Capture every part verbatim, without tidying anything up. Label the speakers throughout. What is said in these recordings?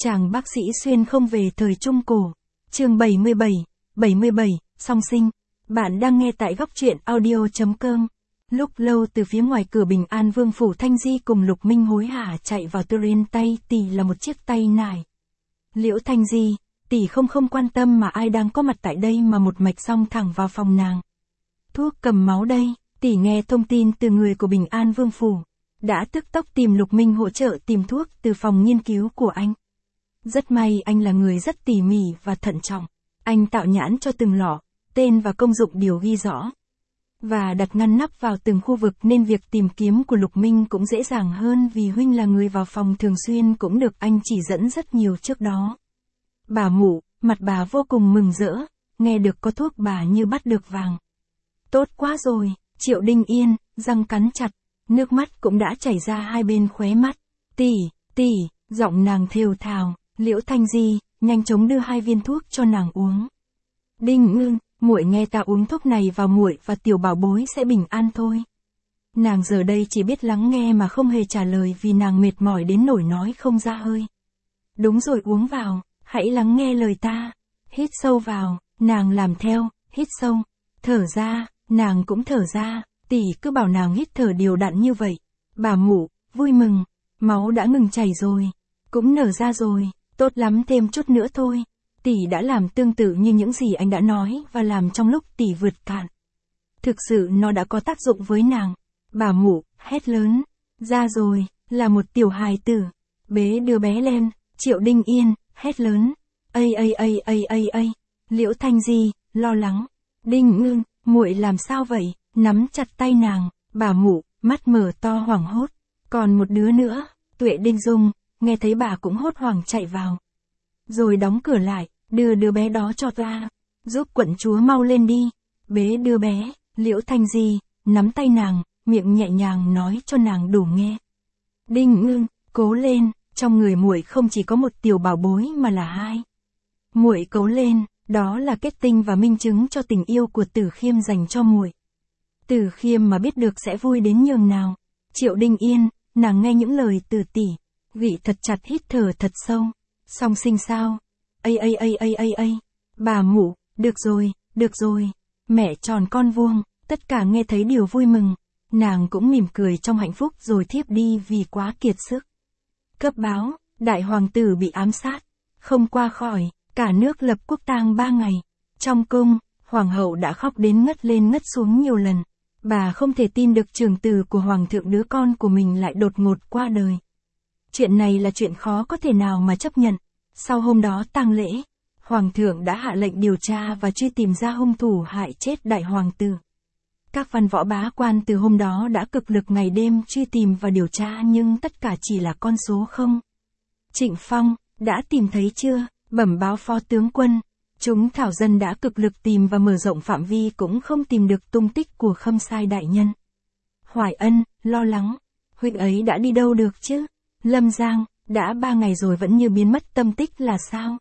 Speaker 1: Chàng bác sĩ xuyên không về thời Trung Cổ. Chương bảy mươi bảy, bảy mươi bảy, song sinh. Bạn đang nghe tại góc truyện audio chấm com. Lúc lâu từ phía ngoài cửa Bình An Vương phủ, Thanh Di cùng Lục Minh hối hả chạy vào. Turin tay tỷ là một chiếc tay nải. Liễu Thanh Di, tỷ không không quan tâm mà ai đang có mặt tại đây mà một mạch xông thẳng vào phòng nàng. Thuốc cầm máu đây, tỷ nghe thông tin từ người của Bình An Vương phủ. Đã tức tốc tìm Lục Minh hỗ trợ tìm thuốc từ phòng nghiên cứu của anh. Rất may anh là người rất tỉ mỉ và thận trọng. Anh tạo nhãn cho từng lọ, tên và công dụng đều ghi rõ. Và đặt ngăn nắp vào từng khu vực nên việc tìm kiếm của Lục Minh cũng dễ dàng hơn vì huynh là người vào phòng thường xuyên cũng được anh chỉ dẫn rất nhiều trước đó. Bà mụ, mặt bà vô cùng mừng rỡ, nghe được có thuốc bà như bắt được vàng. Tốt quá rồi, Triệu Đinh Yên, răng cắn chặt, nước mắt cũng đã chảy ra hai bên khóe mắt. Tỷ, tỷ, giọng nàng thều thào. Liễu Thanh Di, nhanh chóng đưa hai viên thuốc cho nàng uống. Đinh Ngưng, muội nghe ta uống thuốc này vào muội và tiểu bảo bối sẽ bình an thôi. Nàng giờ đây chỉ biết lắng nghe mà không hề trả lời vì nàng mệt mỏi đến nỗi nói không ra hơi. Đúng rồi, uống vào, hãy lắng nghe lời ta. Hít sâu vào, nàng làm theo, hít sâu, thở ra, nàng cũng thở ra, tỷ cứ bảo nàng hít thở đều đặn như vậy. Bà mụ, vui mừng, máu đã ngừng chảy rồi, cũng nở ra rồi. Tốt lắm, thêm chút nữa thôi. Tỷ đã làm tương tự như những gì anh đã nói và làm trong lúc tỷ vượt cạn. Thực sự nó đã có tác dụng với nàng. Bà mụ, hét lớn. Ra rồi, là một tiểu hài tử. Bế đưa bé lên, Triệu Đinh Yên, hét lớn. Ây ây ây ây ây ây. Liễu Thanh Di, lo lắng. Đinh Ngưng, muội làm sao vậy? Nắm chặt tay nàng, bà mụ, mắt mở to hoảng hốt. Còn một đứa nữa, Tuệ Đinh Dung. Nghe thấy bà cũng hốt hoảng chạy vào. Rồi đóng cửa lại, đưa đứa bé đó cho ta. Giúp quận chúa mau lên đi. Bế đưa bé, Liễu Thanh Di, nắm tay nàng, miệng nhẹ nhàng nói cho nàng đủ nghe. Đinh Ngưng, cố lên, trong người muội không chỉ có một tiểu bảo bối mà là hai. Muội cố lên, đó là kết tinh và minh chứng cho tình yêu của Tử Khiêm dành cho muội. Tử Khiêm mà biết được sẽ vui đến nhường nào. Triệu Đinh Yên, nàng nghe những lời từ tỷ. Gỉ thật chặt, hít thở thật sâu. Song sinh sao? Ây ây ây ây ây ây. Bà mụ, được rồi, được rồi. Mẹ tròn con vuông, tất cả nghe thấy điều vui mừng. Nàng cũng mỉm cười trong hạnh phúc rồi thiếp đi vì quá kiệt sức. Cấp báo, đại hoàng tử bị ám sát. Không qua khỏi, cả nước lập quốc tang ba ngày. Trong cung, hoàng hậu đã khóc đến ngất lên ngất xuống nhiều lần. Bà không thể tin được trưởng tử của hoàng thượng, đứa con của mình lại đột ngột qua đời. Chuyện này là chuyện khó có thể nào mà chấp nhận. Sau hôm đó tang lễ, Hoàng thượng đã hạ lệnh điều tra và truy tìm ra hung thủ hại chết đại hoàng tử. Các văn võ bá quan từ hôm đó đã cực lực ngày đêm truy tìm và điều tra nhưng tất cả chỉ là con số không. Trịnh Phong, đã tìm thấy chưa? Bẩm báo phó tướng quân. Chúng thảo dân đã cực lực tìm và mở rộng phạm vi cũng không tìm được tung tích của Khâm Sai đại nhân. Hoài Ân, lo lắng. Huynh ấy đã đi đâu được chứ? Lâm Giang, đã ba ngày rồi vẫn như biến mất tâm tích là sao?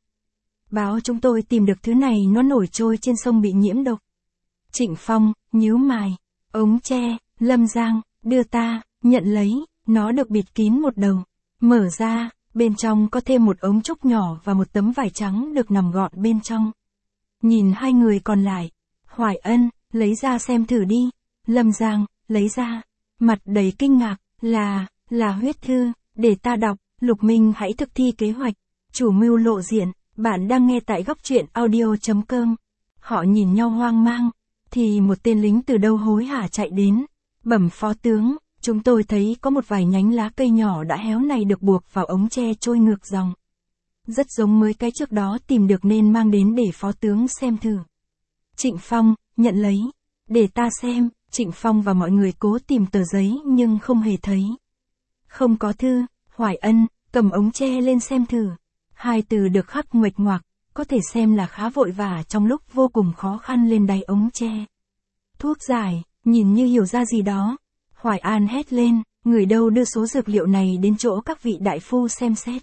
Speaker 1: Báo chúng tôi tìm được thứ này, nó nổi trôi trên sông bị nhiễm độc. Trịnh Phong, nhíu mày. Ống tre, Lâm Giang, đưa ta, nhận lấy, nó được bịt kín một đầu. Mở ra, bên trong có thêm một ống trúc nhỏ và một tấm vải trắng được nằm gọn bên trong. Nhìn hai người còn lại. Hoài Ân, lấy ra xem thử đi. Lâm Giang, lấy ra. Mặt đầy kinh ngạc, là, là huyết thư. Để ta đọc, Lục Minh hãy thực thi kế hoạch. Chủ mưu lộ diện, bạn đang nghe tại góc truyện audio chấm com. Họ nhìn nhau hoang mang, thì một tên lính từ đâu hối hả chạy đến. Bẩm phó tướng, chúng tôi thấy có một vài nhánh lá cây nhỏ đã héo này được buộc vào ống tre trôi ngược dòng. Rất giống mới cái trước đó tìm được nên mang đến để phó tướng xem thử. Trịnh Phong, nhận lấy. Để ta xem. Trịnh Phong và mọi người cố tìm tờ giấy nhưng không hề thấy. Không có thư. Hoài Ân, cầm ống tre lên xem thử. Hai từ được khắc nguệch ngoạc, có thể xem là khá vội vã trong lúc vô cùng khó khăn lên đáy ống tre. Thuốc giải, nhìn như hiểu ra gì đó. Hoài An hét lên, người đâu đưa số dược liệu này đến chỗ các vị đại phu xem xét.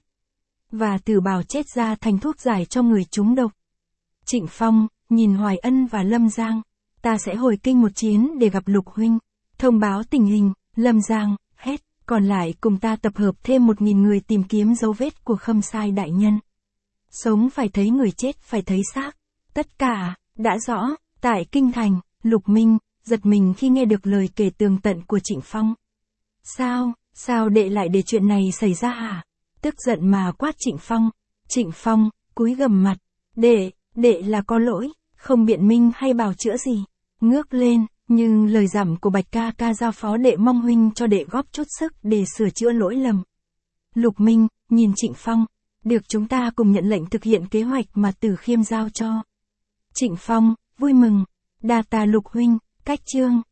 Speaker 1: Và từ bào chết ra thành thuốc giải cho người trúng độc. Trịnh Phong, nhìn Hoài Ân và Lâm Giang. Ta sẽ hồi kinh một chuyến để gặp Lục huynh. Thông báo tình hình. Lâm Giang, hét. Còn lại cùng ta tập hợp thêm một nghìn người tìm kiếm dấu vết của Khâm Sai đại nhân. Sống phải thấy người, chết phải thấy xác. Tất cả, đã rõ, tại kinh thành, Lục Minh, giật mình khi nghe được lời kể tường tận của Trịnh Phong. Sao, sao đệ lại để chuyện này xảy ra hả? Tức giận mà quát Trịnh Phong. Trịnh Phong, cúi gằm mặt. Đệ, đệ là có lỗi, không biện minh hay bào chữa gì. Ngước lên, nhưng lời dặm của Bạch ca ca giao phó đệ mong huynh cho đệ góp chút sức để sửa chữa lỗi lầm. Lục Minh, nhìn Trịnh Phong. Được, chúng ta cùng nhận lệnh thực hiện kế hoạch mà Tử Khiêm giao cho. Trịnh Phong, vui mừng. Đa tạ Lục huynh, cách chương.